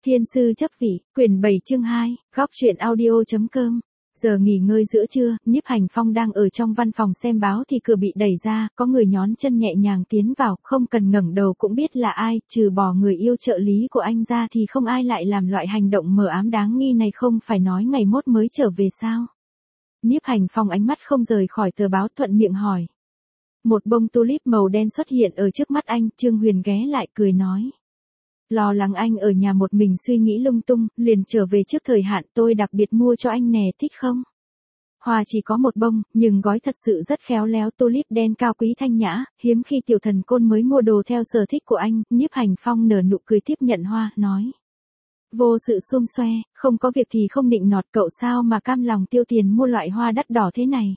Thiên sư chấp vị, quyển 7 chương 2, góc truyện audio.com. Giờ nghỉ ngơi giữa trưa, Nhiếp Hành Phong đang ở trong văn phòng xem báo thì cửa bị đẩy ra, có người nhón chân nhẹ nhàng tiến vào, không cần ngẩng đầu cũng biết là ai, trừ bỏ người yêu trợ lý của anh ra thì không ai lại làm loại hành động mờ ám đáng nghi này, không phải nói ngày mốt mới trở về sao. Nhiếp Hành Phong ánh mắt không rời khỏi tờ báo, thuận miệng hỏi. Một bông tulip màu đen xuất hiện ở trước mắt anh, Trương Huyền ghé lại cười nói. Lo lắng anh ở nhà một mình suy nghĩ lung tung, liền trở về trước thời hạn, tôi đặc biệt mua cho anh nè, thích không? Hoa chỉ có một bông, nhưng gói thật sự rất khéo léo, tulip đen cao quý thanh nhã, hiếm khi tiểu thần côn mới mua đồ theo sở thích của anh. Nhiếp Hành Phong nở nụ cười tiếp nhận hoa, nói. Vô sự xum xoe, không có việc thì không nịnh nọt, cậu sao mà cam lòng tiêu tiền mua loại hoa đắt đỏ thế này?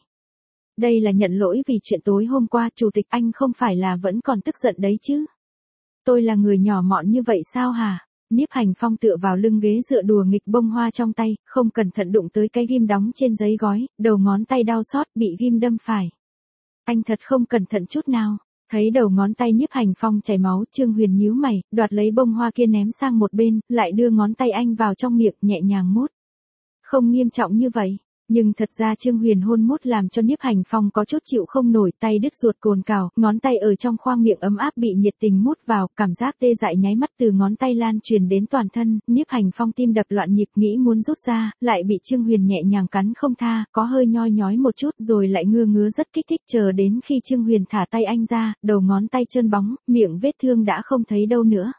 Đây là nhận lỗi vì chuyện tối hôm qua, chủ tịch, anh không phải là vẫn còn tức giận đấy chứ? Tôi là người nhỏ mọn như vậy sao hả? Nhiếp Hành Phong tựa vào lưng ghế dựa đùa nghịch bông hoa trong tay, không cẩn thận đụng tới cái ghim đóng trên giấy gói, đầu ngón tay đau xót, bị ghim đâm phải. Anh thật không cẩn thận chút nào. Thấy đầu ngón tay Nhiếp Hành Phong chảy máu, Trương Huyền nhíu mày, đoạt lấy bông hoa kia ném sang một bên, lại đưa ngón tay anh vào trong miệng, nhẹ nhàng mút. Không nghiêm trọng như vậy. Nhưng thật ra Trương Huyền hôn mút làm cho Nhiếp Hành Phong có chút chịu không nổi, tay đứt ruột cồn cào, ngón tay ở trong khoang miệng ấm áp bị nhiệt tình mút vào, cảm giác tê dại nháy mắt từ ngón tay lan truyền đến toàn thân. Nhiếp Hành Phong tim đập loạn nhịp, nghĩ muốn rút ra, lại bị Trương Huyền nhẹ nhàng cắn không tha, có hơi nhoi nhói một chút rồi lại ngứa ngứa rất kích thích. Chờ đến khi Trương Huyền thả tay anh ra, đầu ngón tay trơn bóng, miệng vết thương đã không thấy đâu nữa.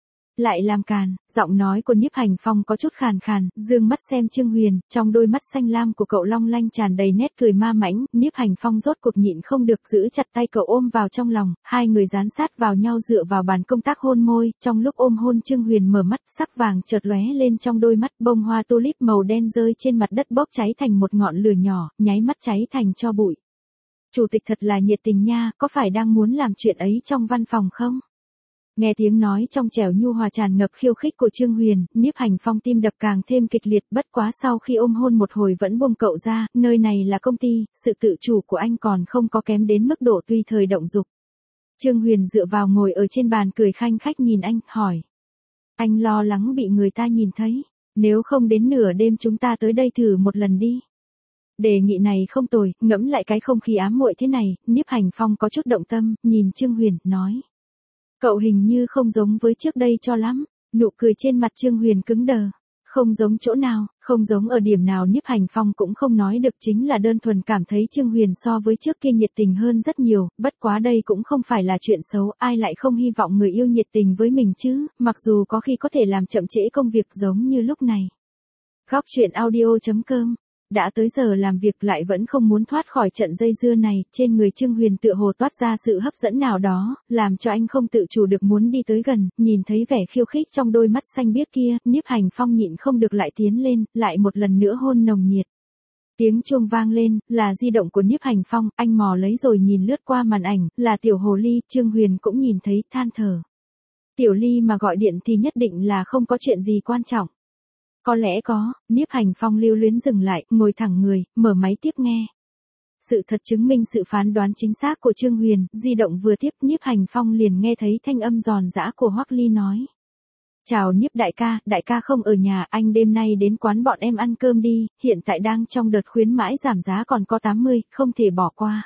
Lại làm càn, giọng nói của Nhiếp Hành Phong có chút khàn khàn, dương mắt xem Trương Huyền, trong đôi mắt xanh lam của cậu long lanh tràn đầy nét cười ma mãnh. Nhiếp Hành Phong rốt cuộc nhịn không được, giữ chặt tay cậu ôm vào trong lòng, hai người dán sát vào nhau dựa vào bàn công tác hôn môi. Trong lúc ôm hôn, Trương Huyền mở mắt, sắc vàng chợt lóe lên trong đôi mắt, bông hoa tulip màu đen rơi trên mặt đất bốc cháy thành một ngọn lửa nhỏ, nháy mắt cháy thành tro bụi. Chủ tịch thật là nhiệt tình nha, có phải đang muốn làm chuyện ấy trong văn phòng không? Nghe tiếng nói trong trẻo nhu hòa tràn ngập khiêu khích của Trương Huyền, Nhiếp Hành Phong tim đập càng thêm kịch liệt, bất quá sau khi ôm hôn một hồi vẫn buông cậu ra, nơi này là công ty, sự tự chủ của anh còn không có kém đến mức độ tùy thời động dục. Trương Huyền dựa vào ngồi ở trên bàn cười khanh khách nhìn anh, hỏi. Anh lo lắng bị người ta nhìn thấy, nếu không đến nửa đêm chúng ta tới đây thử một lần đi. Đề nghị này không tồi, ngẫm lại cái không khí ám muội thế này, Nhiếp Hành Phong có chút động tâm, nhìn Trương Huyền, nói. Cậu hình như không giống với trước đây cho lắm. Nụ cười trên mặt Trương Huyền cứng đờ. Không giống chỗ nào, không giống ở điểm nào, Nhiếp Hành Phong cũng không nói được, chính là đơn thuần cảm thấy Trương Huyền so với trước kia nhiệt tình hơn rất nhiều, bất quá đây cũng không phải là chuyện xấu, ai lại không hy vọng người yêu nhiệt tình với mình chứ, mặc dù có khi có thể làm chậm trễ công việc giống như lúc này. Góc truyện audio.com. Đã tới giờ làm việc lại vẫn không muốn thoát khỏi trận dây dưa này, trên người Trương Huyền tựa hồ toát ra sự hấp dẫn nào đó, làm cho anh không tự chủ được muốn đi tới gần, nhìn thấy vẻ khiêu khích trong đôi mắt xanh biếc kia, Nhiếp Hành Phong nhịn không được lại tiến lên, lại một lần nữa hôn nồng nhiệt. Tiếng chuông vang lên, là di động của Nhiếp Hành Phong, anh mò lấy rồi nhìn lướt qua màn ảnh, là Tiểu Hồ Ly, Trương Huyền cũng nhìn thấy, than thở. Tiểu Ly mà gọi điện thì nhất định là không có chuyện gì quan trọng. Có lẽ có, Nhiếp Hành Phong lưu luyến dừng lại, ngồi thẳng người, mở máy tiếp nghe. Sự thật chứng minh sự phán đoán chính xác của Trương Huyền, di động vừa tiếp, Nhiếp Hành Phong liền nghe thấy thanh âm giòn giã của Hoắc Ly nói. Chào Nhiếp đại ca không ở nhà, anh đêm nay đến quán bọn em ăn cơm đi, hiện tại đang trong đợt khuyến mãi giảm giá còn có 80, không thể bỏ qua.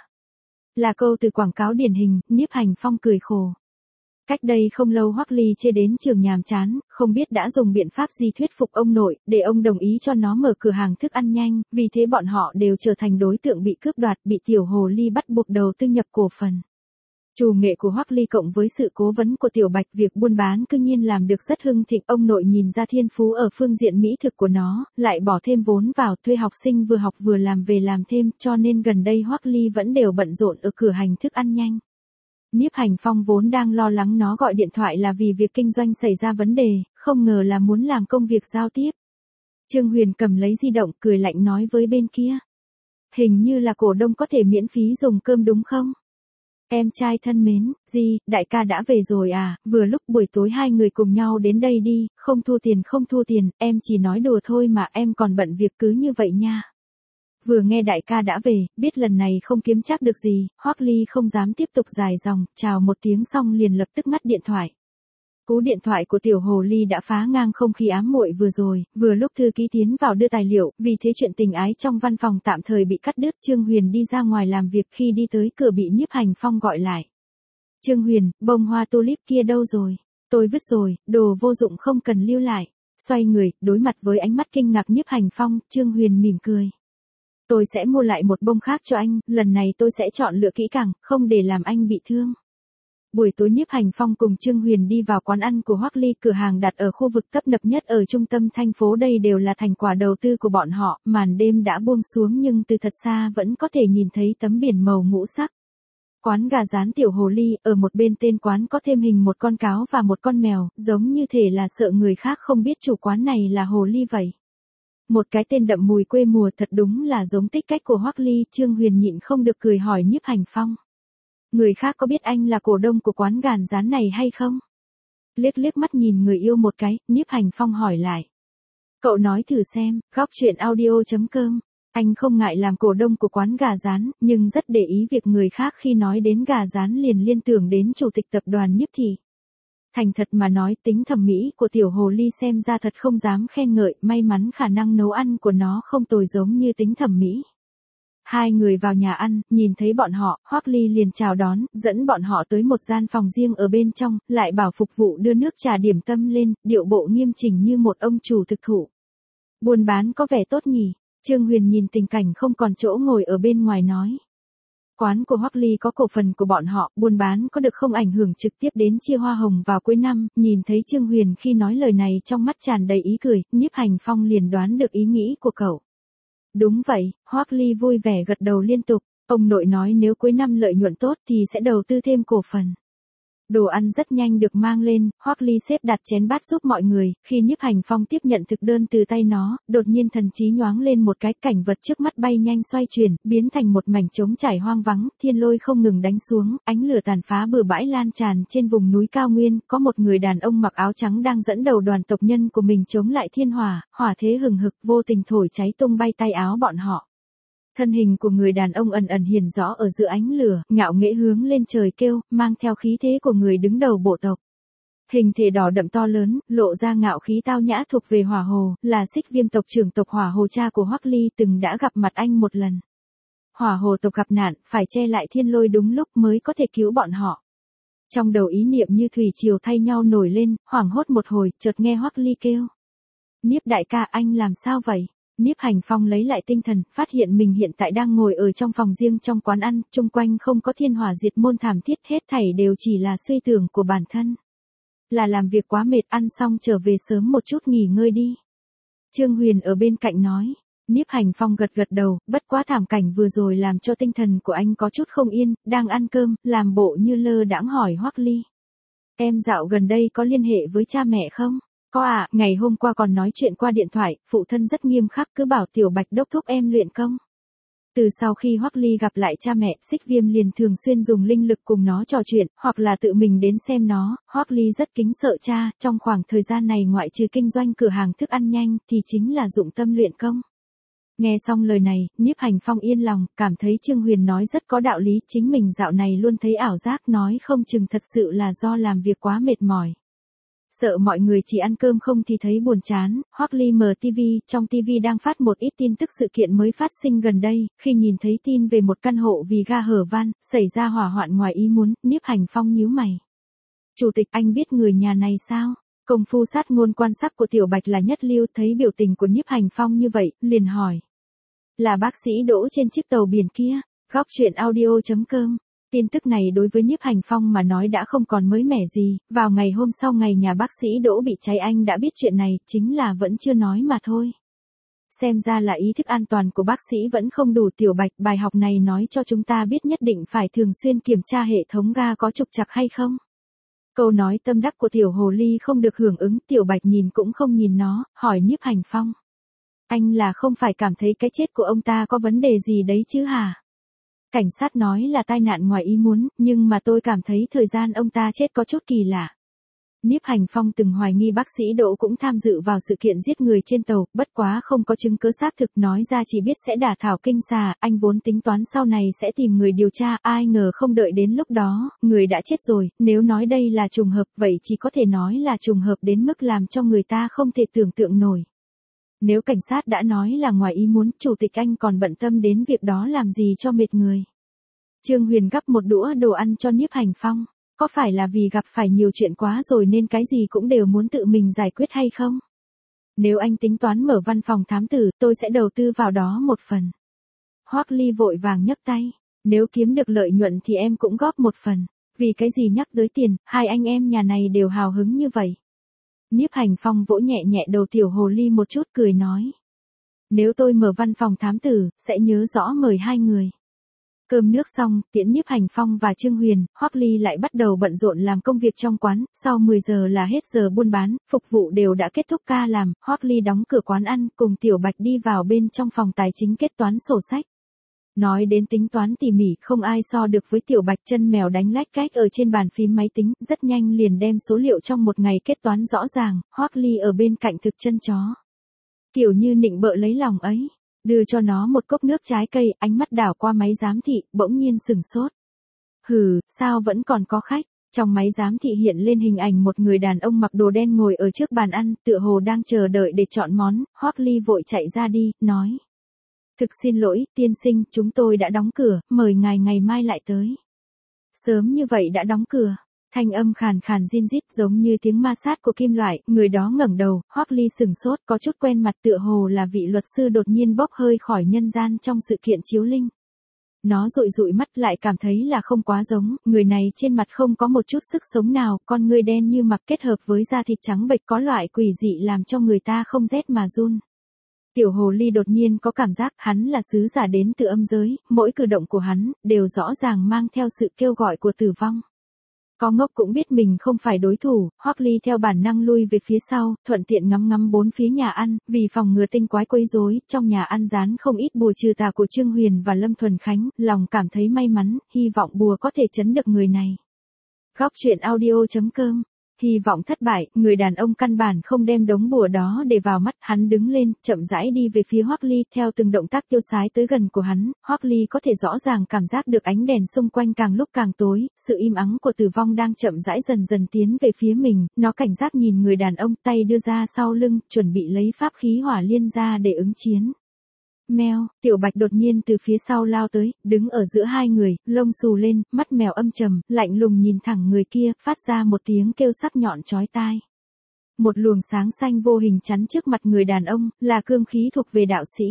Là câu từ quảng cáo điển hình, Nhiếp Hành Phong cười khổ. Cách đây không lâu Hoắc Ly chê đến trường nhàm chán, không biết đã dùng biện pháp gì thuyết phục ông nội, để ông đồng ý cho nó mở cửa hàng thức ăn nhanh, vì thế bọn họ đều trở thành đối tượng bị cướp đoạt, bị Tiểu Hồ Ly bắt buộc đầu tư nhập cổ phần. Chủ nghệ của Hoắc Ly cộng với sự cố vấn của Tiểu Bạch, việc buôn bán cư nhiên làm được rất hưng thịnh, ông nội nhìn ra thiên phú ở phương diện mỹ thực của nó, lại bỏ thêm vốn vào, thuê học sinh vừa học vừa làm về làm thêm, cho nên gần đây Hoắc Ly vẫn đều bận rộn ở cửa hàng thức ăn nhanh. Nhiếp Hành Phong vốn đang lo lắng nó gọi điện thoại là vì việc kinh doanh xảy ra vấn đề, không ngờ là muốn làm công việc giao tiếp. Trương Huyền cầm lấy di động, cười lạnh nói với bên kia. Hình như là cổ đông có thể miễn phí dùng cơm đúng không? Em trai thân mến, đại ca đã về rồi à, vừa lúc buổi tối hai người cùng nhau đến đây đi, không thua tiền, em chỉ nói đùa thôi mà, em còn bận việc cứ như vậy nha. Vừa nghe đại ca đã về, biết lần này không kiếm chắc được gì, Hoắc Ly không dám tiếp tục dài dòng, chào một tiếng xong liền lập tức ngắt điện thoại. Cú điện thoại của tiểu hồ ly đã phá ngang không khí ám muội vừa rồi, vừa lúc thư ký tiến vào đưa tài liệu, vì thế chuyện tình ái trong văn phòng tạm thời bị cắt đứt. Trương Huyền đi ra ngoài làm việc, khi đi tới cửa bị Nhiếp Hành Phong gọi lại. Trương Huyền, bông hoa tulip kia đâu rồi? Tôi vứt rồi, đồ vô dụng không cần lưu lại. Xoay người, đối mặt với ánh mắt kinh ngạc Nhiếp Hành Phong, Trương Huyền mỉm cười. Tôi sẽ mua lại một bông khác cho anh, lần này tôi sẽ chọn lựa kỹ càng, không để làm anh bị thương. Buổi tối Nhiếp Hành Phong cùng Trương Huyền đi vào quán ăn của Hoắc Ly, cửa hàng đặt ở khu vực tấp nập nhất ở trung tâm thành phố. Đây đều là thành quả đầu tư của bọn họ, màn đêm đã buông xuống nhưng từ thật xa vẫn có thể nhìn thấy tấm biển màu ngũ sắc. Quán gà rán tiểu hồ ly, ở một bên tên quán có thêm hình một con cáo và một con mèo, giống như thể là sợ người khác không biết chủ quán này là hồ ly vậy. Một cái tên đậm mùi quê mùa, thật đúng là giống tích cách của Hoắc Ly. Trương Huyền nhịn không được cười hỏi Nhiếp Hành Phong. Người khác có biết anh là cổ đông của quán gà rán này hay không? Liếc liếc mắt nhìn người yêu một cái, Nhiếp Hành Phong hỏi lại. Cậu nói thử xem, góc chuyện audio.com. Anh không ngại làm cổ đông của quán gà rán, nhưng rất để ý việc người khác khi nói đến gà rán liền liên tưởng đến chủ tịch tập đoàn Nhiếp Thị. Thành thật mà nói, tính thẩm mỹ của tiểu hồ ly xem ra thật không dám khen ngợi, may mắn khả năng nấu ăn của nó không tồi giống như tính thẩm mỹ. Hai người vào nhà ăn, nhìn thấy bọn họ, Hoắc Ly liền chào đón, dẫn bọn họ tới một gian phòng riêng ở bên trong, lại bảo phục vụ đưa nước trà điểm tâm lên, điệu bộ nghiêm chỉnh như một ông chủ thực thụ. Buôn bán có vẻ tốt nhỉ? Trương Huyền nhìn tình cảnh không còn chỗ ngồi ở bên ngoài nói. Quán của Hoắc Ly có cổ phần của bọn họ, buôn bán có được không ảnh hưởng trực tiếp đến chia hoa hồng vào cuối năm. Nhìn thấy Trương Huyền khi nói lời này trong mắt tràn đầy ý cười, Nhiếp Hành Phong liền đoán được ý nghĩ của cậu. Đúng vậy, Hoắc Ly vui vẻ gật đầu liên tục. Ông nội nói nếu cuối năm lợi nhuận tốt thì sẽ đầu tư thêm cổ phần. Đồ ăn rất nhanh được mang lên, Hoắc Ly xếp đặt chén bát giúp mọi người. Khi Nhiếp Hành Phong tiếp nhận thực đơn từ tay nó, đột nhiên thần trí nhoáng lên một cái, cảnh vật trước mắt bay nhanh xoay chuyển, biến thành một mảnh trống trải hoang vắng. Thiên lôi không ngừng đánh xuống, ánh lửa tàn phá bừa bãi lan tràn trên vùng núi cao nguyên. Có một người đàn ông mặc áo trắng đang dẫn đầu đoàn tộc nhân của mình chống lại thiên hỏa, hỏa thế hừng hực vô tình thổi cháy tung bay tay áo bọn họ. Thân hình của người đàn ông ẩn ẩn hiển rõ ở giữa ánh lửa, ngạo nghễ hướng lên trời kêu, mang theo khí thế của người đứng đầu bộ tộc. Hình thể đỏ đậm to lớn, lộ ra ngạo khí tao nhã thuộc về Hỏa Hồ, là Xích Viêm tộc trưởng tộc Hỏa Hồ, cha của Hoắc Ly từng đã gặp mặt anh một lần. Hỏa Hồ tộc gặp nạn, phải che lại thiên lôi đúng lúc mới có thể cứu bọn họ. Trong đầu ý niệm như thủy triều thay nhau nổi lên, hoảng hốt một hồi, chợt nghe Hoắc Ly kêu. Nhiếp đại ca, anh làm sao vậy? Nhiếp Hành Phong lấy lại tinh thần, phát hiện mình hiện tại đang ngồi ở trong phòng riêng trong quán ăn, chung quanh không có thiên hỏa diệt môn thảm thiết, hết thảy đều chỉ là suy tưởng của bản thân. Là làm việc quá mệt, ăn xong trở về sớm một chút nghỉ ngơi đi. Trương Huyền ở bên cạnh nói. Nhiếp Hành Phong gật gật đầu, bất quá thảm cảnh vừa rồi làm cho tinh thần của anh có chút không yên, đang ăn cơm, làm bộ như lơ đãng hỏi Hoắc Ly. Em dạo gần đây có liên hệ với cha mẹ không? Có ạ, ngày hôm qua còn nói chuyện qua điện thoại, phụ thân rất nghiêm khắc cứ bảo Tiểu Bạch đốc thúc em luyện công. Từ sau khi Hoắc Ly gặp lại cha mẹ, Xích Viêm liền thường xuyên dùng linh lực cùng nó trò chuyện, hoặc là tự mình đến xem nó. Hoắc Ly rất kính sợ cha, trong khoảng thời gian này ngoại trừ kinh doanh cửa hàng thức ăn nhanh thì chính là dụng tâm luyện công. Nghe xong lời này, Nhiếp Hành Phong yên lòng, cảm thấy Trương Huyền nói rất có đạo lý, chính mình dạo này luôn thấy ảo giác, nói không chừng thật sự là do làm việc quá mệt mỏi. Sợ mọi người chỉ ăn cơm không thì thấy buồn chán, Hoắc Ly mở TV, trong TV đang phát một ít tin tức sự kiện mới phát sinh gần đây, khi nhìn thấy tin về một căn hộ vì ga hở van, xảy ra hỏa hoạn ngoài ý muốn, Nhiếp Hành Phong nhíu mày. Chủ tịch, anh biết người nhà này sao? Công phu sát ngôn quan sát của Tiểu Bạch là nhất lưu, thấy biểu tình của Nhiếp Hành Phong như vậy, liền hỏi. Là bác sĩ Đỗ trên chiếc tàu biển kia, góc chuyện audio.com. Tin tức này đối với Nhiếp Hành Phong mà nói đã không còn mới mẻ gì, vào ngày hôm sau ngày nhà bác sĩ Đỗ bị cháy anh đã biết chuyện này, chính là vẫn chưa nói mà thôi. Xem ra là ý thức an toàn của bác sĩ vẫn không đủ. Tiểu Bạch, bài học này nói cho chúng ta biết nhất định phải thường xuyên kiểm tra hệ thống ga có trục trặc hay không. Câu nói tâm đắc của Tiểu Hồ Ly không được hưởng ứng, Tiểu Bạch nhìn cũng không nhìn nó, hỏi Nhiếp Hành Phong. Anh là không phải cảm thấy cái chết của ông ta có vấn đề gì đấy chứ hả? Cảnh sát nói là tai nạn ngoài ý muốn, nhưng mà tôi cảm thấy thời gian ông ta chết có chút kỳ lạ. Nhiếp Hành Phong từng hoài nghi bác sĩ Đỗ cũng tham dự vào sự kiện giết người trên tàu, bất quá không có chứng cứ xác thực, nói ra chỉ biết sẽ đả thảo kinh xà, anh vốn tính toán sau này sẽ tìm người điều tra, ai ngờ không đợi đến lúc đó, người đã chết rồi, nếu nói đây là trùng hợp vậy chỉ có thể nói là trùng hợp đến mức làm cho người ta không thể tưởng tượng nổi. Nếu cảnh sát đã nói là ngoài ý muốn, chủ tịch anh còn bận tâm đến việc đó làm gì cho mệt người. Trương Huyền gắp một đũa đồ ăn cho Nhiếp Hành Phong. Có phải là vì gặp phải nhiều chuyện quá rồi nên cái gì cũng đều muốn tự mình giải quyết hay không? Nếu anh tính toán mở văn phòng thám tử, tôi sẽ đầu tư vào đó một phần. Hoắc Ly vội vàng nhấc tay. Nếu kiếm được lợi nhuận thì em cũng góp một phần. Vì cái gì nhắc tới tiền, hai anh em nhà này đều hào hứng như vậy. Nhiếp Hành Phong vỗ nhẹ nhẹ đầu tiểu hồ ly một chút cười nói. Nếu tôi mở văn phòng thám tử, sẽ nhớ rõ mời hai người. Cơm nước xong, tiễn Nhiếp Hành Phong và Trương Huyền, Hoắc Ly lại bắt đầu bận rộn làm công việc trong quán, sau 10 giờ là hết giờ buôn bán, phục vụ đều đã kết thúc ca làm, Hoắc Ly đóng cửa quán ăn, cùng Tiểu Bạch đi vào bên trong phòng tài chính kết toán sổ sách. Nói đến tính toán tỉ mỉ không ai so được với Tiểu Bạch, chân mèo đánh lách cách ở trên bàn phím máy tính, rất nhanh liền đem số liệu trong một ngày kết toán rõ ràng, Hoắc Ly ở bên cạnh thực chân chó. Kiểu như nịnh bợ lấy lòng ấy. Đưa cho nó một cốc nước trái cây, ánh mắt đảo qua máy giám thị, bỗng nhiên sừng sốt. Hừ, sao vẫn còn có khách? Trong máy giám thị hiện lên hình ảnh một người đàn ông mặc đồ đen ngồi ở trước bàn ăn, tựa hồ đang chờ đợi để chọn món, Hoắc Ly vội chạy ra đi, nói. Thực xin lỗi, tiên sinh, chúng tôi đã đóng cửa, mời ngài ngày mai lại tới. Sớm như vậy đã đóng cửa. Thanh âm khàn khàn rin rít giống như tiếng ma sát của kim loại, người đó ngẩng đầu, Hoắc Ly sừng sốt, có chút quen mặt, tựa hồ là vị luật sư đột nhiên bốc hơi khỏi nhân gian trong sự kiện chiếu linh. Nó dụi dụi mắt lại cảm thấy là không quá giống, người này trên mặt không có một chút sức sống nào, con người đen như mặc kết hợp với da thịt trắng bệch có loại quỷ dị làm cho người ta không rét mà run. Tiểu hồ ly đột nhiên có cảm giác hắn là sứ giả đến từ âm giới, mỗi cử động của hắn đều rõ ràng mang theo sự kêu gọi của tử vong. Có ngốc cũng biết mình không phải đối thủ, Hoắc Ly theo bản năng lui về phía sau, thuận tiện ngắm ngắm bốn phía nhà ăn, vì phòng ngừa tinh quái quấy rối, trong nhà ăn dán không ít bùa trừ tà của Trương Huyền và Lâm Thuần Khánh, lòng cảm thấy may mắn, hy vọng bùa có thể trấn được người này. Góc truyện audio.com. Hy vọng thất bại, người đàn ông căn bản không đem đống bùa đó để vào mắt, hắn đứng lên, chậm rãi đi về phía Hoắc Ly, theo từng động tác tiêu sái tới gần của hắn, Hoắc Ly có thể rõ ràng cảm giác được ánh đèn xung quanh càng lúc càng tối, sự im ắng của tử vong đang chậm rãi dần dần tiến về phía mình, nó cảnh giác nhìn người đàn ông, tay đưa ra sau lưng, chuẩn bị lấy pháp khí hỏa liên ra để ứng chiến. Mèo, Tiểu Bạch đột nhiên từ phía sau lao tới, đứng ở giữa hai người, lông xù lên, mắt mèo âm trầm, lạnh lùng nhìn thẳng người kia, phát ra một tiếng kêu sắc nhọn chói tai. Một luồng sáng xanh vô hình chắn trước mặt người đàn ông, là cương khí thuộc về đạo sĩ.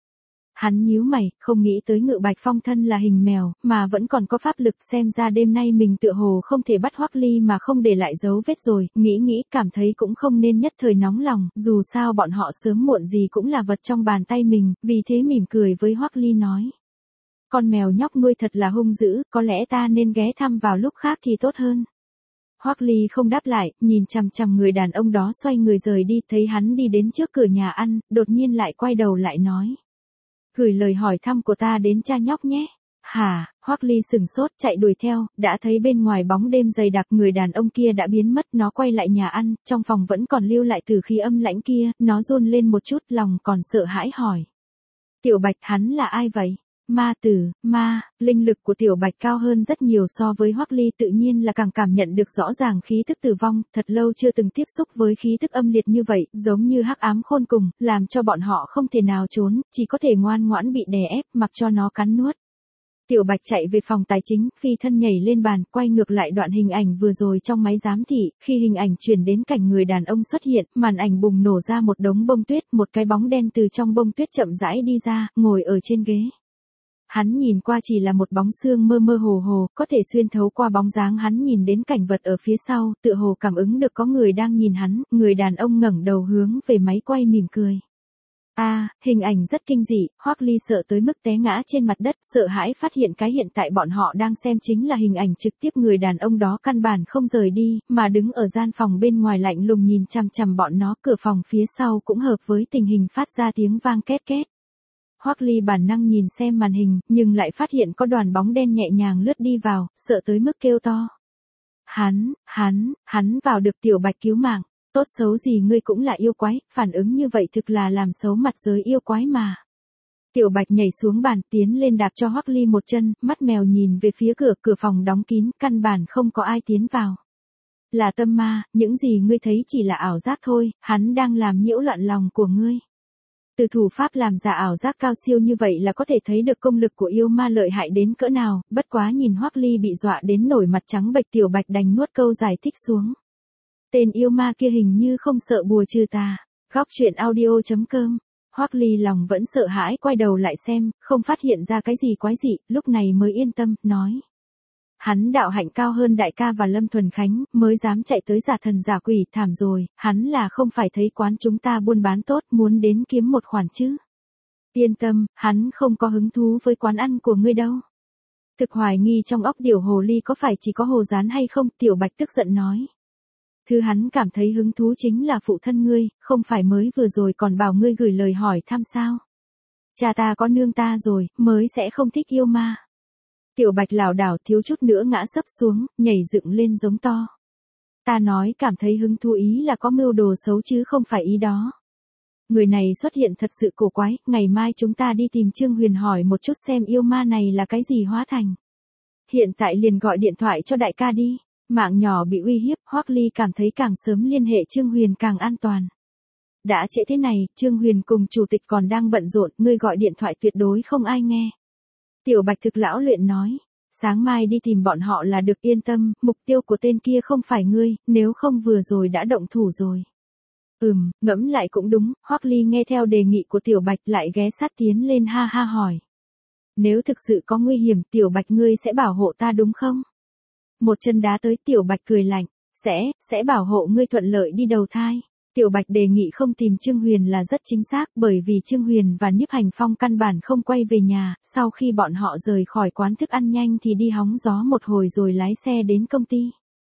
Hắn nhíu mày, không nghĩ tới Ngự Bạch Phong thân là hình mèo, mà vẫn còn có pháp lực, xem ra đêm nay mình tựa hồ không thể bắt Hoắc Ly mà không để lại dấu vết rồi, nghĩ cảm thấy cũng không nên nhất thời nóng lòng, dù sao bọn họ sớm muộn gì cũng là vật trong bàn tay mình, vì thế mỉm cười với Hoắc Ly nói. Con mèo nhóc nuôi thật là hung dữ, có lẽ ta nên ghé thăm vào lúc khác thì tốt hơn. Hoắc Ly không đáp lại, nhìn chằm chằm người đàn ông đó xoay người rời đi, thấy hắn đi đến trước cửa nhà ăn, đột nhiên lại quay đầu lại nói. Gửi lời hỏi thăm của ta đến cha nhóc nhé. Hả, Hoắc Ly sừng sốt chạy đuổi theo, đã thấy bên ngoài bóng đêm dày đặc người đàn ông kia đã biến mất, nó quay lại nhà ăn, trong phòng vẫn còn lưu lại từ khí âm lãnh kia, nó run lên một chút, lòng còn sợ hãi hỏi. Tiểu Bạch, hắn là ai vậy? Ma tử, linh lực của Tiểu Bạch cao hơn rất nhiều so với Hoắc Ly, tự nhiên là càng cảm nhận được rõ ràng khí tức tử vong, thật lâu chưa từng tiếp xúc với khí tức âm liệt như vậy, giống như hắc ám khôn cùng, làm cho bọn họ không thể nào trốn, chỉ có thể ngoan ngoãn bị đè ép, mặc cho nó cắn nuốt. Tiểu Bạch chạy về phòng tài chính, phi thân nhảy lên bàn, quay ngược lại đoạn hình ảnh vừa rồi trong máy giám thị, khi hình ảnh chuyển đến cảnh người đàn ông xuất hiện, màn ảnh bùng nổ ra một đống bông tuyết, một cái bóng đen từ trong bông tuyết chậm rãi đi ra, ngồi ở trên ghế. Hắn nhìn qua chỉ là một bóng xương mơ mơ hồ hồ, có thể xuyên thấu qua bóng dáng hắn nhìn đến cảnh vật ở phía sau, tựa hồ cảm ứng được có người đang nhìn hắn, người đàn ông ngẩng đầu hướng về máy quay mỉm cười. Hình ảnh rất kinh dị, Hoắc Ly sợ tới mức té ngã trên mặt đất, sợ hãi phát hiện cái hiện tại bọn họ đang xem chính là hình ảnh trực tiếp người đàn ông đó căn bản không rời đi, mà đứng ở gian phòng bên ngoài lạnh lùng nhìn chằm chằm bọn nó, cửa phòng phía sau cũng hợp với tình hình phát ra tiếng vang két két. Hoắc Ly bản năng nhìn xem màn hình, nhưng lại phát hiện có đoàn bóng đen nhẹ nhàng lướt đi vào, sợ tới mức kêu to. Hắn vào được Tiểu Bạch cứu mạng, tốt xấu gì ngươi cũng là yêu quái, phản ứng như vậy thực là làm xấu mặt giới yêu quái mà. Tiểu Bạch nhảy xuống bàn tiến lên đạp cho Hoắc Ly một chân, mắt mèo nhìn về phía cửa, cửa phòng đóng kín, căn bản không có ai tiến vào. Là tâm ma, những gì ngươi thấy chỉ là ảo giác thôi, hắn đang làm nhiễu loạn lòng của ngươi. Từ thủ pháp làm giả ảo giác cao siêu như vậy là có thể thấy được công lực của yêu ma lợi hại đến cỡ nào, bất quá nhìn Hoắc Ly bị dọa đến nổi mặt trắng bệch, Tiểu Bạch đành nuốt câu giải thích xuống. Tên yêu ma kia hình như không sợ bùa trừ tà. Góc truyện audio.com. Hoắc Ly lòng vẫn sợ hãi quay đầu lại xem, không phát hiện ra cái gì quái dị, lúc này mới yên tâm, nói. Hắn đạo hạnh cao hơn đại ca và Lâm Thuần Khánh, mới dám chạy tới giả thần giả quỷ, thảm rồi, hắn là không phải thấy quán chúng ta buôn bán tốt, muốn đến kiếm một khoản chứ. Yên tâm, hắn không có hứng thú với quán ăn của ngươi đâu. Thực hoài nghi trong óc Tiểu Hồ Ly có phải chỉ có hồ dán hay không, Tiểu Bạch tức giận nói. Thứ hắn cảm thấy hứng thú chính là phụ thân ngươi, không phải mới vừa rồi còn bảo ngươi gửi lời hỏi thăm sao. Cha ta có nương ta rồi, mới sẽ không thích yêu ma. Tiểu Bạch lảo đảo thiếu chút nữa ngã sấp xuống, nhảy dựng lên giống to. Ta nói cảm thấy hứng thú ý là có mưu đồ xấu chứ không phải ý đó. Người này xuất hiện thật sự cổ quái, ngày mai chúng ta đi tìm Trương Huyền hỏi một chút xem yêu ma này là cái gì hóa thành. Hiện tại liền gọi điện thoại cho đại ca đi. Mạng nhỏ bị uy hiếp, Hoắc Ly cảm thấy càng sớm liên hệ Trương Huyền càng an toàn. Đã trễ thế này, Trương Huyền cùng chủ tịch còn đang bận rộn, ngươi gọi điện thoại tuyệt đối không ai nghe. Tiểu Bạch thực lão luyện nói, sáng mai đi tìm bọn họ là được, yên tâm, mục tiêu của tên kia không phải ngươi, nếu không vừa rồi đã động thủ rồi. Ngẫm lại cũng đúng, Hoắc Ly nghe theo đề nghị của Tiểu Bạch lại ghé sát tiến lên ha ha hỏi. Nếu thực sự có nguy hiểm, Tiểu Bạch ngươi sẽ bảo hộ ta đúng không? Một chân đá tới, Tiểu Bạch cười lạnh, sẽ bảo hộ ngươi thuận lợi đi đầu thai. Tiểu Bạch đề nghị không tìm Trương Huyền là rất chính xác, bởi vì Trương Huyền và Nhiếp Hành Phong căn bản không quay về nhà, sau khi bọn họ rời khỏi quán thức ăn nhanh thì đi hóng gió một hồi rồi lái xe đến công ty.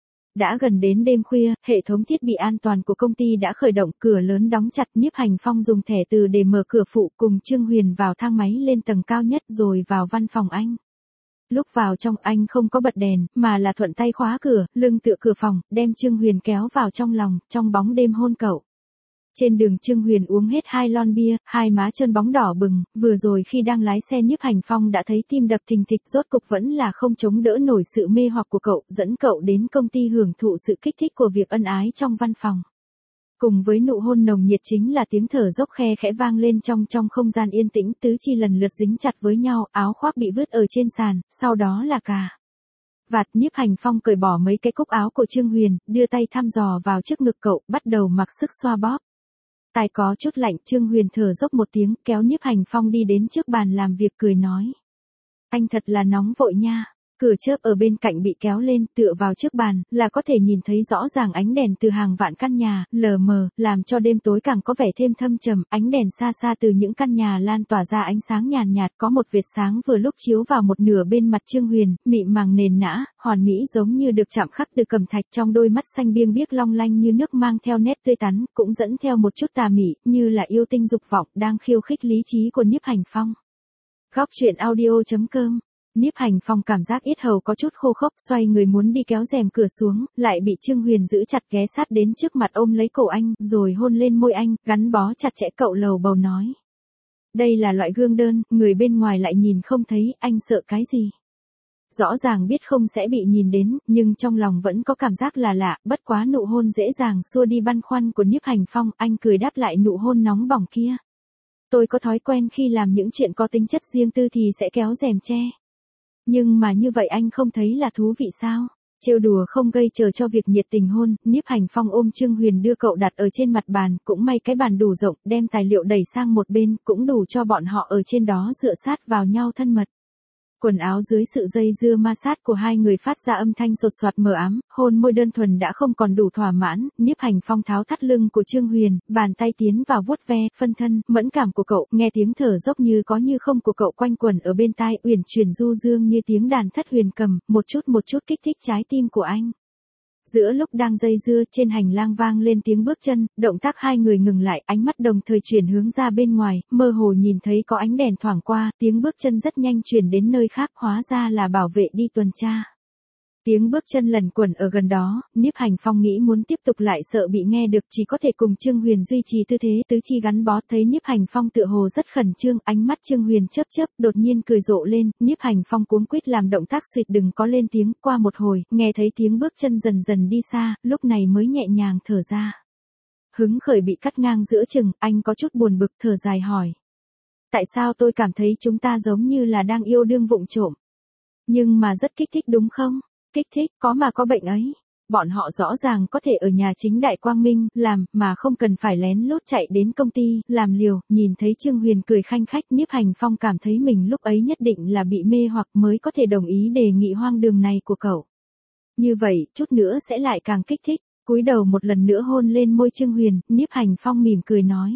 Đã gần đến đêm khuya, hệ thống thiết bị an toàn của công ty đã khởi động, cửa lớn đóng chặt, Nhiếp Hành Phong dùng thẻ từ để mở cửa phụ, cùng Trương Huyền vào thang máy lên tầng cao nhất rồi vào văn phòng anh. Lúc vào trong anh không có bật đèn, mà là thuận tay khóa cửa, lưng tựa cửa phòng, đem Trương Huyền kéo vào trong lòng, trong bóng đêm hôn cậu. Trên đường Trương Huyền uống hết 2 lon bia, hai má trơn bóng đỏ bừng, vừa rồi khi đang lái xe Nhiếp Hành Phong đã thấy tim đập thình thịch, rốt cục vẫn là không chống đỡ nổi sự mê hoặc của cậu, dẫn cậu đến công ty hưởng thụ sự kích thích của việc ân ái trong văn phòng. Cùng với nụ hôn nồng nhiệt chính là tiếng thở dốc khe khẽ vang lên trong không gian yên tĩnh, tứ chi lần lượt dính chặt với nhau, áo khoác bị vứt ở trên sàn, sau đó là cà vạt. Nhiếp Hành Phong cởi bỏ mấy cái cúc áo của Trương Huyền, đưa tay thăm dò vào trước ngực cậu, bắt đầu mặc sức xoa bóp. Tai có chút lạnh, Trương Huyền thở dốc một tiếng, kéo Nhiếp Hành Phong đi đến trước bàn làm việc cười nói. Anh thật là nóng vội nha. Cửa chớp ở bên cạnh bị kéo lên, tựa vào trước bàn, là có thể nhìn thấy rõ ràng ánh đèn từ hàng vạn căn nhà, lờ mờ, làm cho đêm tối càng có vẻ thêm thâm trầm, ánh đèn xa xa từ những căn nhà lan tỏa ra ánh sáng nhàn nhạt, có một vệt sáng vừa lúc chiếu vào một nửa bên mặt Trương Huyền, mịn màng nền nã, hoàn mỹ giống như được chạm khắc từ cẩm thạch, trong đôi mắt xanh biêng biếc long lanh như nước mang theo nét tươi tắn, cũng dẫn theo một chút tà mị, như là yêu tinh dục vọng, đang khiêu khích lý trí của Nhiếp Hành Phong. Góc truyện audio.com. Nhiếp Hành Phong cảm giác yết hầu có chút khô khốc, xoay người muốn đi kéo rèm cửa xuống, lại bị Trương Huyền giữ chặt, ghé sát đến trước mặt ôm lấy cổ anh, rồi hôn lên môi anh, gắn bó chặt chẽ, cậu lầu bầu nói. Đây là loại gương đơn, người bên ngoài lại nhìn không thấy, anh sợ cái gì? Rõ ràng biết không sẽ bị nhìn đến, nhưng trong lòng vẫn có cảm giác là lạ, bất quá nụ hôn dễ dàng xua đi băn khoăn của Nhiếp Hành Phong, anh cười đáp lại nụ hôn nóng bỏng kia. Tôi có thói quen khi làm những chuyện có tính chất riêng tư thì sẽ kéo rèm che. Nhưng mà như vậy anh không thấy là thú vị sao? Trêu đùa không gây trở cho việc nhiệt tình hôn, Nhiếp Hành Phong ôm Trương Huyền đưa cậu đặt ở trên mặt bàn, cũng may cái bàn đủ rộng, đem tài liệu đẩy sang một bên, cũng đủ cho bọn họ ở trên đó dựa sát vào nhau thân mật. Quần áo dưới sự dây dưa ma sát của hai người phát ra âm thanh sột soạt mờ ám, hôn môi đơn thuần đã không còn đủ thỏa mãn, Nhiếp Hành Phong tháo thắt lưng của Trương Huyền, bàn tay tiến vào vuốt ve, phân thân, mẫn cảm của cậu, nghe tiếng thở dốc như có như không của cậu quanh quẩn ở bên tai, uyển chuyển du dương như tiếng đàn thất huyền cầm, một chút kích thích trái tim của anh. Giữa lúc đang dây dưa, trên hành lang vang lên tiếng bước chân, động tác hai người ngừng lại, ánh mắt đồng thời chuyển hướng ra bên ngoài, mơ hồ nhìn thấy có ánh đèn thoảng qua, tiếng bước chân rất nhanh chuyển đến nơi khác, hóa ra là bảo vệ đi tuần tra. Tiếng bước chân lẩn quẩn ở gần đó, Nhiếp Hành Phong nghĩ muốn tiếp tục lại sợ bị nghe được, chỉ có thể cùng Trương Huyền duy trì tư thế tứ chi gắn bó. Thấy Nhiếp Hành Phong tựa hồ rất khẩn trương, ánh mắt Trương Huyền chớp chớp, đột nhiên cười rộ lên. Nhiếp Hành Phong cuống quýt làm động tác suýt đừng có lên tiếng. Qua một hồi, nghe thấy tiếng bước chân dần dần đi xa, lúc này mới nhẹ nhàng thở ra. Hứng khởi bị cắt ngang giữa chừng, anh có chút buồn bực thở dài hỏi. Tại sao tôi cảm thấy chúng ta giống như là đang yêu đương vụng trộm? Nhưng mà rất kích thích đúng không? Kích thích, có mà có bệnh ấy. Bọn họ rõ ràng có thể ở nhà chính đại quang minh, làm, mà không cần phải lén lút chạy đến công ty, làm liều. Nhìn thấy Trương Huyền cười khanh khách, Nhiếp Hành Phong cảm thấy mình lúc ấy nhất định là bị mê hoặc mới có thể đồng ý đề nghị hoang đường này của cậu. Như vậy, chút nữa sẽ lại càng kích thích. Cúi đầu một lần nữa hôn lên môi Trương Huyền, Nhiếp Hành Phong mỉm cười nói.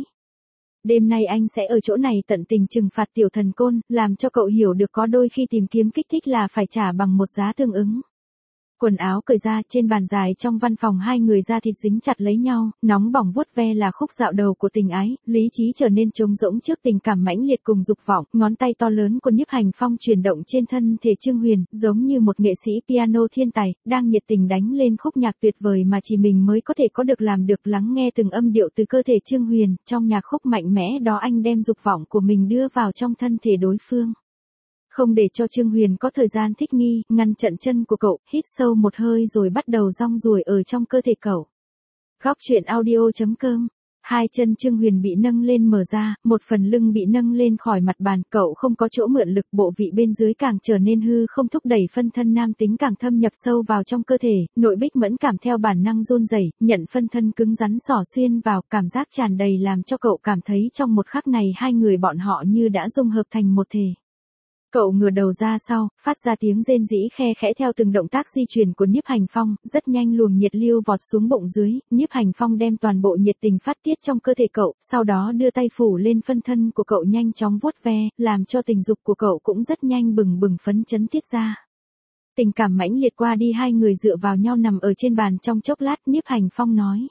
Đêm nay anh sẽ ở chỗ này tận tình trừng phạt tiểu thần côn, làm cho cậu hiểu được có đôi khi tìm kiếm kích thích là phải trả bằng một giá tương ứng. Quần áo cởi ra, trên bàn dài trong văn phòng hai người da thịt dính chặt lấy nhau, nóng bỏng vuốt ve là khúc dạo đầu của tình ái, lý trí trở nên trống rỗng trước tình cảm mãnh liệt cùng dục vọng. Ngón tay to lớn của Nhiếp Hành Phong chuyển động trên thân thể Trương Huyền, giống như một nghệ sĩ piano thiên tài, đang nhiệt tình đánh lên khúc nhạc tuyệt vời mà chỉ mình mới có thể có được làm được. Lắng nghe từng âm điệu từ cơ thể Trương Huyền, trong nhạc khúc mạnh mẽ đó anh đem dục vọng của mình đưa vào trong thân thể đối phương. Không để cho Trương Huyền có thời gian thích nghi, ngăn chặn chân của cậu, hít sâu một hơi rồi bắt đầu rong ruổi ở trong cơ thể cậu. Góc truyện audio.com. Hai chân Trương Huyền bị nâng lên mở ra, một phần lưng bị nâng lên khỏi mặt bàn, cậu không có chỗ mượn lực, bộ vị bên dưới càng trở nên hư không, thúc đẩy phân thân nam tính càng thâm nhập sâu vào trong cơ thể, nội bích mẫn cảm theo bản năng run rẩy, nhận phân thân cứng rắn xỏ xuyên vào, cảm giác tràn đầy làm cho cậu cảm thấy trong một khắc này hai người bọn họ như đã dung hợp thành một thể. Cậu ngửa đầu ra sau, phát ra tiếng rên rỉ khe khẽ theo từng động tác di chuyển của Nhiếp Hành Phong, rất nhanh luồng nhiệt lưu vọt xuống bụng dưới, Nhiếp Hành Phong đem toàn bộ nhiệt tình phát tiết trong cơ thể cậu, sau đó đưa tay phủ lên phân thân của cậu nhanh chóng vuốt ve, làm cho tình dục của cậu cũng rất nhanh bừng bừng phấn chấn tiết ra. Tình cảm mãnh liệt qua đi, hai người dựa vào nhau nằm ở trên bàn trong chốc lát. Nhiếp Hành Phong nói.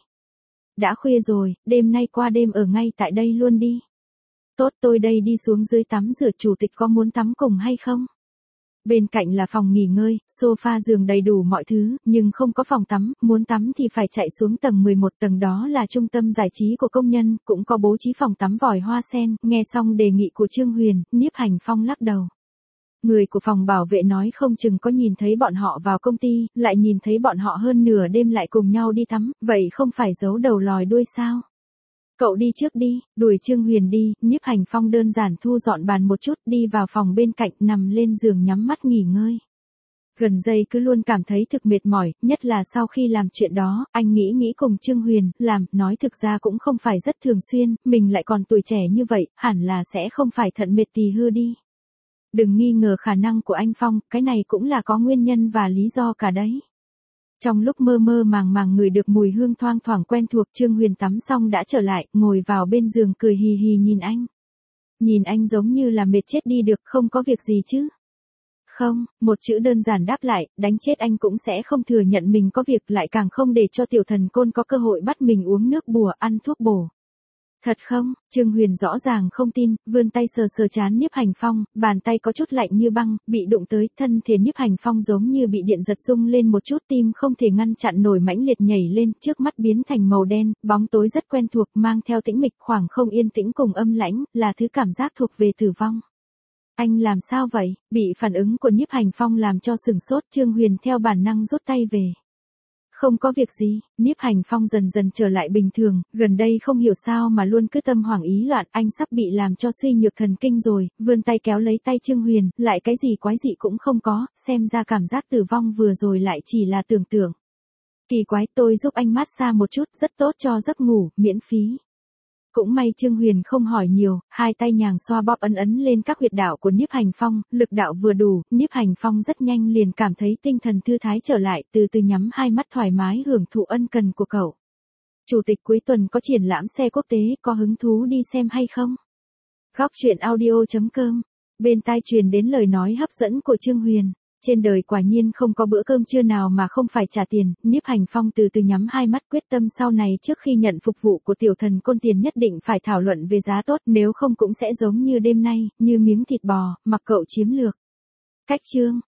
Đã khuya rồi, đêm nay qua đêm ở ngay tại đây luôn đi. Tốt, tôi đây đi xuống dưới tắm rửa, chủ tịch có muốn tắm cùng hay không? Bên cạnh là phòng nghỉ ngơi, sofa giường đầy đủ mọi thứ, nhưng không có phòng tắm, muốn tắm thì phải chạy xuống tầng 11, tầng đó là trung tâm giải trí của công nhân, cũng có bố trí phòng tắm vòi hoa sen. Nghe xong đề nghị của Trương Huyền, Nhiếp Hành Phong lắc đầu. Người của phòng bảo vệ nói không chừng có nhìn thấy bọn họ vào công ty, lại nhìn thấy bọn họ hơn nửa đêm lại cùng nhau đi tắm, vậy không phải giấu đầu lòi đuôi sao? Cậu đi trước đi, đuổi Trương Huyền đi. Nhiếp Hành Phong đơn giản thu dọn bàn một chút, đi vào phòng bên cạnh, nằm lên giường nhắm mắt nghỉ ngơi. Gần đây cứ luôn cảm thấy thực mệt mỏi, nhất là sau khi làm chuyện đó, anh nghĩ cùng Trương Huyền, làm, nói thực ra cũng không phải rất thường xuyên, mình lại còn tuổi trẻ như vậy, hẳn là sẽ không phải thận mệt tì hư đi. Đừng nghi ngờ khả năng của anh Phong, cái này cũng là có nguyên nhân và lý do cả đấy. Trong lúc mơ mơ màng màng ngửi được mùi hương thoang thoảng quen thuộc, Trương Huyền tắm xong đã trở lại, ngồi vào bên giường cười hì hì nhìn anh. Nhìn anh giống như là mệt chết đi được, không có việc gì chứ? Không, một chữ đơn giản đáp lại, đánh chết anh cũng sẽ không thừa nhận mình có việc, lại càng không để cho tiểu thần côn có cơ hội bắt mình uống nước bùa, ăn thuốc bổ. Thật không? Trương Huyền rõ ràng không tin, vươn tay sờ sờ trán Nhiếp Hành Phong, bàn tay có chút lạnh như băng, bị đụng tới, thân thể Nhiếp Hành Phong giống như bị điện giật rung lên một chút, tim không thể ngăn chặn nổi mãnh liệt nhảy lên, trước mắt biến thành màu đen, bóng tối rất quen thuộc, mang theo tĩnh mịch, khoảng không yên tĩnh cùng âm lãnh, là thứ cảm giác thuộc về tử vong. Anh làm sao vậy? Bị phản ứng của Nhiếp Hành Phong làm cho sửng sốt, Trương Huyền theo bản năng rút tay về. Không có việc gì. Nhiếp Hành Phong dần dần trở lại bình thường, gần đây không hiểu sao mà luôn cứ tâm hoảng ý loạn, anh sắp bị làm cho suy nhược thần kinh rồi, vươn tay kéo lấy tay Trương Huyền, lại cái gì quái dị cũng không có, xem ra cảm giác tử vong vừa rồi lại chỉ là tưởng tượng. Kỳ quái, tôi giúp anh massage một chút, rất tốt cho giấc ngủ, miễn phí. Cũng may Trương Huyền không hỏi nhiều, hai tay nhàng xoa bóp ấn lên các huyệt đạo của Nhiếp Hành Phong, lực đạo vừa đủ, Nhiếp Hành Phong rất nhanh liền cảm thấy tinh thần thư thái trở lại, từ từ nhắm hai mắt thoải mái hưởng thụ ân cần của cậu. Chủ tịch cuối tuần có triển lãm xe quốc tế, có hứng thú đi xem hay không? Góc truyện audio.com. Bên tai truyền đến lời nói hấp dẫn của Trương Huyền. Trên đời quả nhiên không có bữa cơm trưa nào mà không phải trả tiền. Nhiếp Hành Phong từ từ nhắm hai mắt, quyết tâm sau này trước khi nhận phục vụ của tiểu thần côn tiền nhất định phải thảo luận về giá tốt, nếu không cũng sẽ giống như đêm nay, như miếng thịt bò, mặc cậu chiếm lược. Cách chương.